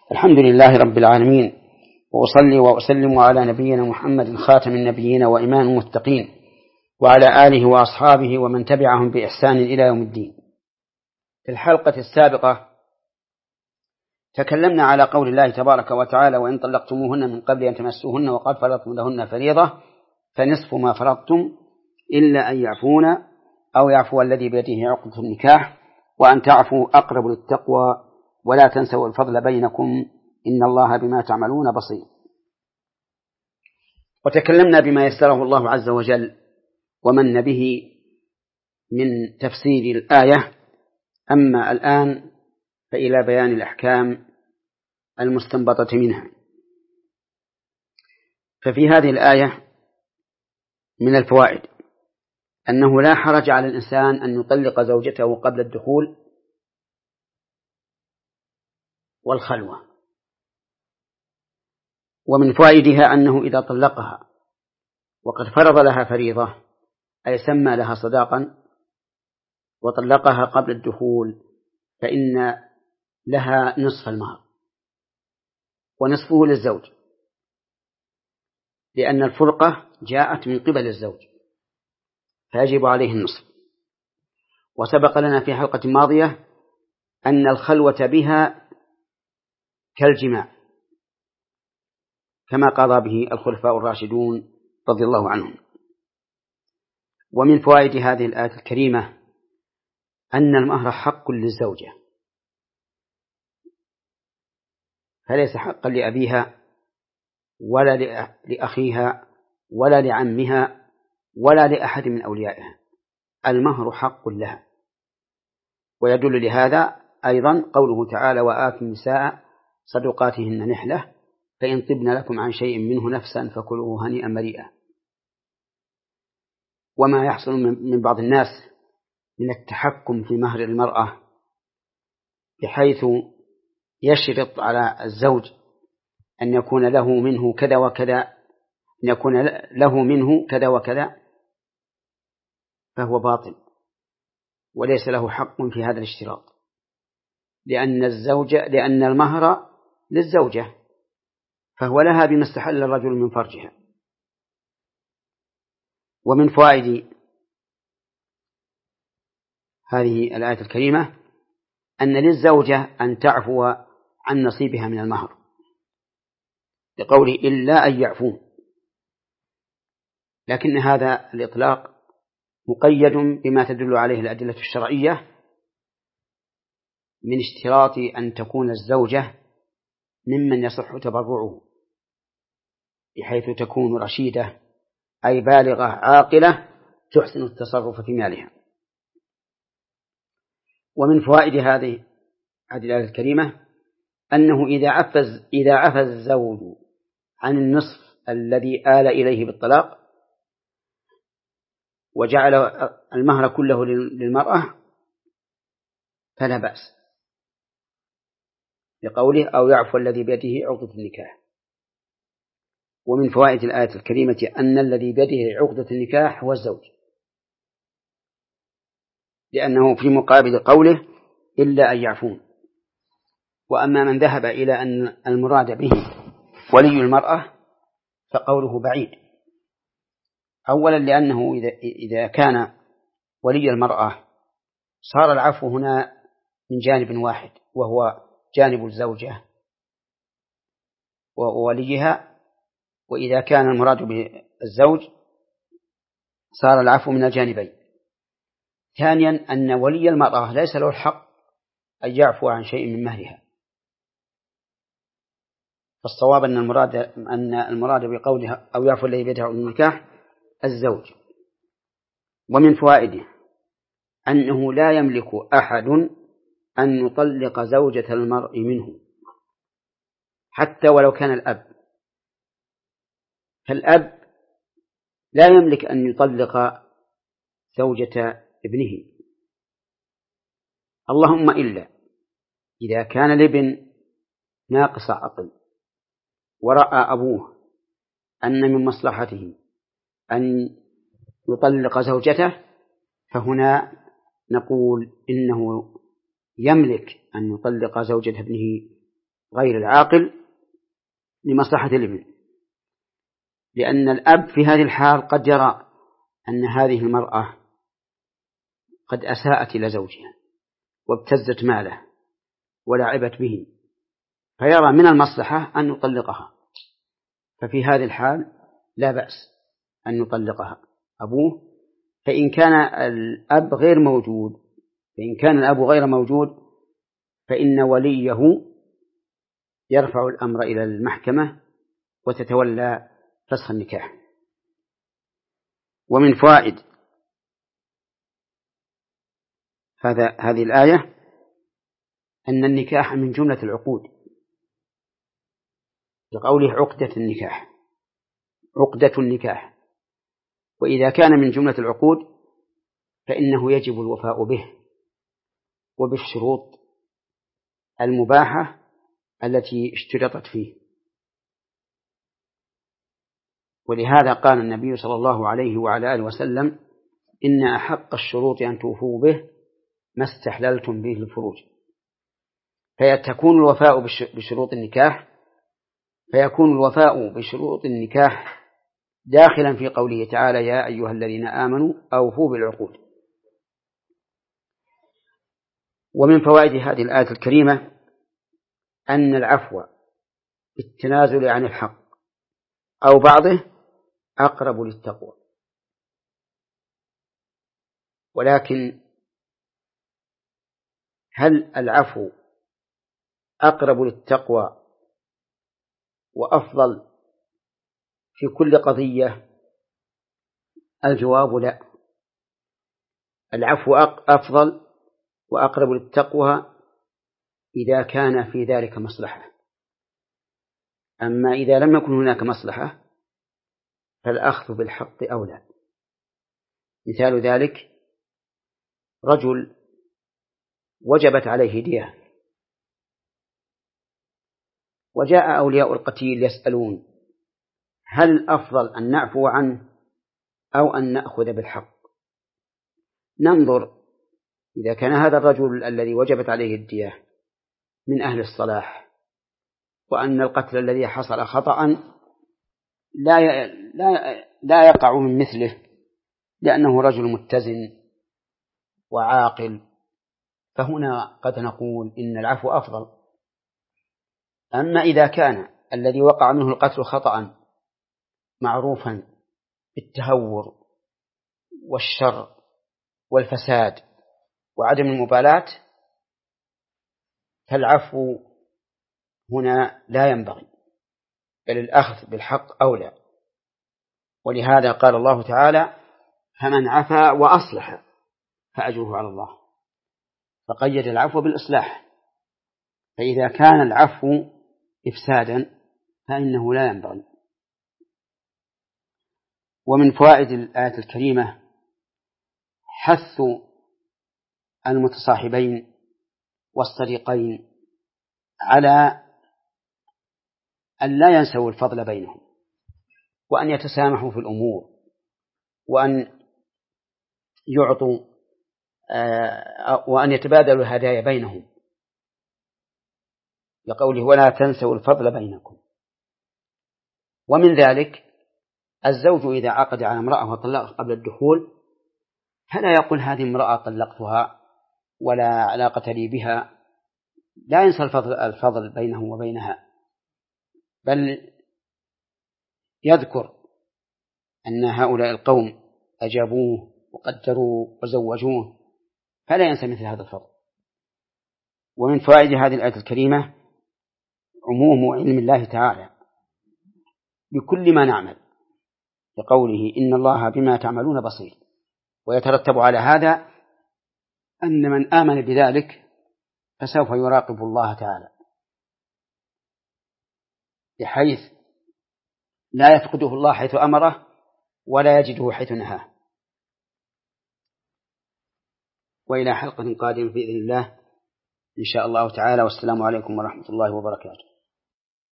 الحمد لله رب العالمين، وأصلي وأسلم على نبينا محمد خاتم النبيين وإمام المتقين، وعلى آله وأصحابه ومن تبعهم بإحسان إلى يوم الدين. في الحلقة السابقة تكلمنا على قول الله تبارك وتعالى: وإن طلقتموهن من قبل أن تمسوهن وقد فرضتم لهن فريضة فنصف ما فرضتم إلا أن يعفون أو يعفو الذي بيده عقدة النكاح وأن تعفوا أقرب للتقوى ولا تنسوا الفضل بينكم إن الله بما تعملون بصير. وتكلمنا بما يسره الله عز وجل ومن به من تفسير الآية. أما الآن فإلى بيان الأحكام المستنبطة منها. ففي هذه الآية من الفوائد أنه لا حرج على الإنسان أن يطلق زوجته قبل الدخول والخلوة. ومن فوائدها أنه إذا طلقها وقد فرض لها فريضة أي سمى لها صداقا وطلقها قبل الدخول فإن لها نصف المهر ونصفه للزوج، لأن الفرقة جاءت من قبل الزوج فيجب عليه النصف. وسبق لنا في حلقة ماضية أن الخلوة بها كالجماع كما قضى به الخلفاء الراشدون رضي الله عنهم. ومن فوائد هذه الآية الكريمة أن المهر حق للزوجة، فليس حقا لأبيها ولا لأخيها ولا لعمها ولا لأحد من أوليائها، المهر حق لها. ويدل لهذا أيضا قوله تعالى: وآتوا النساء صدقاتهن نحلة فإن طبن لكم عن شيء منه نفسا فكلوه هنيئا مريئا. وما يحصل من بعض الناس من التحكم في مهر المرأة بحيث يشرط على الزوج أن يكون له منه كذا وكذا، أن يكون له منه كذا وكذا، فهو باطل وليس له حق في هذا الاشتراط، لأن المهر للزوجة فهو لها بما استحل الرجل من فرجها. ومن فوائد هذه الآية الكريمة أن للزوجة أن تعفو عن نصيبها من المهر، لقوله إلا أن يعفون، لكن هذا الإطلاق مقيد بما تدل عليه الأدلة الشرعية من اشتراط أن تكون الزوجة ممن يصح تبرعه، بحيث تكون رشيدة أي بالغة عاقلة تحسن التصرف في مالها. ومن فوائد هذه الآية الكريمة أنه إذا عفز الزوج عن النصف الذي آل إليه بالطلاق وجعل المهر كله للمرأة فلا بأس، لقوله أو يعفو الذي بيده عقدة النكاح. ومن فوائد الآية الكريمة أن الذي بيده عقدة النكاح هو الزوج، لأنه في مقابل قوله إلا أن يعفون. وأما من ذهب إلى أن المراد به ولي المرأة فقوله بعيد، أولا لأنه إذا كان ولي المرأة صار العفو هنا من جانب واحد وهو جانب الزوجة ووليها، وإذا كان المراد بالزوج صار العفو من الجانبين. ثانيا أن ولي المرأة ليس له الحق أن يعفو عن شيء من مهرها، فالصواب أن المراد بقولها أو يعفو الذي بيده عقدة النكاح الزوج. ومن فوائده أنه لا يملك أحد أن يطلق زوجة المرء منه حتى ولو كان الأب، فالأب لا يملك أن يطلق زوجة ابنه، اللهم إلا إذا كان الابن ناقص عقل ورأى أبوه أن من مصلحته أن يطلق زوجته، فهنا نقول إنه يملك أن يطلق زوجة ابنه غير العاقل لمصلحة الابن، لأن الأب في هذه الحال قد يرى أن هذه المرأة قد أساءت إلى زوجها وابتزت ماله ولعبت به، فيرى من المصلحة أن يطلقها، ففي هذه الحال لا بأس أن يطلقها أبوه. فإن كان الأب غير موجود فإن وليه يرفع الأمر إلى المحكمة وتتولى فسخ النكاح. ومن فوائد هذه الآية أن النكاح من جملة العقود، لقوله عقدة النكاح، وإذا كان من جملة العقود فإنه يجب الوفاء به وبالشروط المباحة التي اشترطت فيه. ولهذا قال النبي صلى الله عليه وعلى آله وسلم: إن أحق الشروط أن توفوا به ما استحللتم به الفروج. فيكون الوفاء بشروط النكاح داخلا في قوله تعالى: يا أيها الذين آمنوا أوفوا بالعقود. ومن فوائد هذه الآية الكريمة أن العفو بالتنازل عن الحق أو بعضه أقرب للتقوى. ولكن هل العفو أقرب للتقوى وأفضل في كل قضية؟ الجواب لا. العفو أفضل وأقرب للتقوى إذا كان في ذلك مصلحة، أما إذا لم يكن هناك مصلحة فالأخذ بالحق أولى. مثال ذلك: رجل وجبت عليه دية وجاء أولياء القتيل يسألون: هل الأفضل أن نعفو عنه أو أن نأخذ بالحق؟ ننظر إذا كان هذا الرجل الذي وجبت عليه الدية من أهل الصلاح، وأن القتل الذي حصل خطأ لا يقع من مثله لأنه رجل متزن وعاقل، فهنا قد نقول إن العفو أفضل. أما إذا كان الذي وقع منه القتل خطأ معروفا بالتهور والشر والفساد وعدم المبالاة فالعفو هنا لا ينبغي، بل الأخذ بالحق أولى. ولهذا قال الله تعالى: فمن عفا وأصلح فأجره على الله، فقيد العفو بالإصلاح. فإذا كان العفو إفسادا فإنه لا ينبغي. ومن فوائد الآية الكريمة حث المتصاحبين والصديقين على أن لا ينسوا الفضل بينهم، وأن يتسامحوا في الأمور، وأن يعطوا وأن يتبادلوا الهدايا بينهم، لقوله: ولا تنسوا الفضل بينكم. ومن ذلك الزوج إذا عقد على امرأة وطلقها قبل الدخول فلا يقول: هذه امرأة طلقتها ولا علاقة لي بها، لا ينسى الفضل بينه وبينها، بل يذكر أن هؤلاء القوم أجابوه وقدروه وزوجوه، فلا ينسى مثل هذا الفضل. ومن فوائد هذه الآية الكريمة عموم علم الله تعالى بكل ما نعمل، لقوله: إن الله بما تعملون بصير. ويترتب على هذا أن من آمن بذلك فسوف يراقب الله تعالى، بحيث لا يفقده الله حيث أمره ولا يجده حيث نهاه. وإلى حلقة قادمة بإذن الله إن شاء الله تعالى، والسلام عليكم ورحمة الله وبركاته.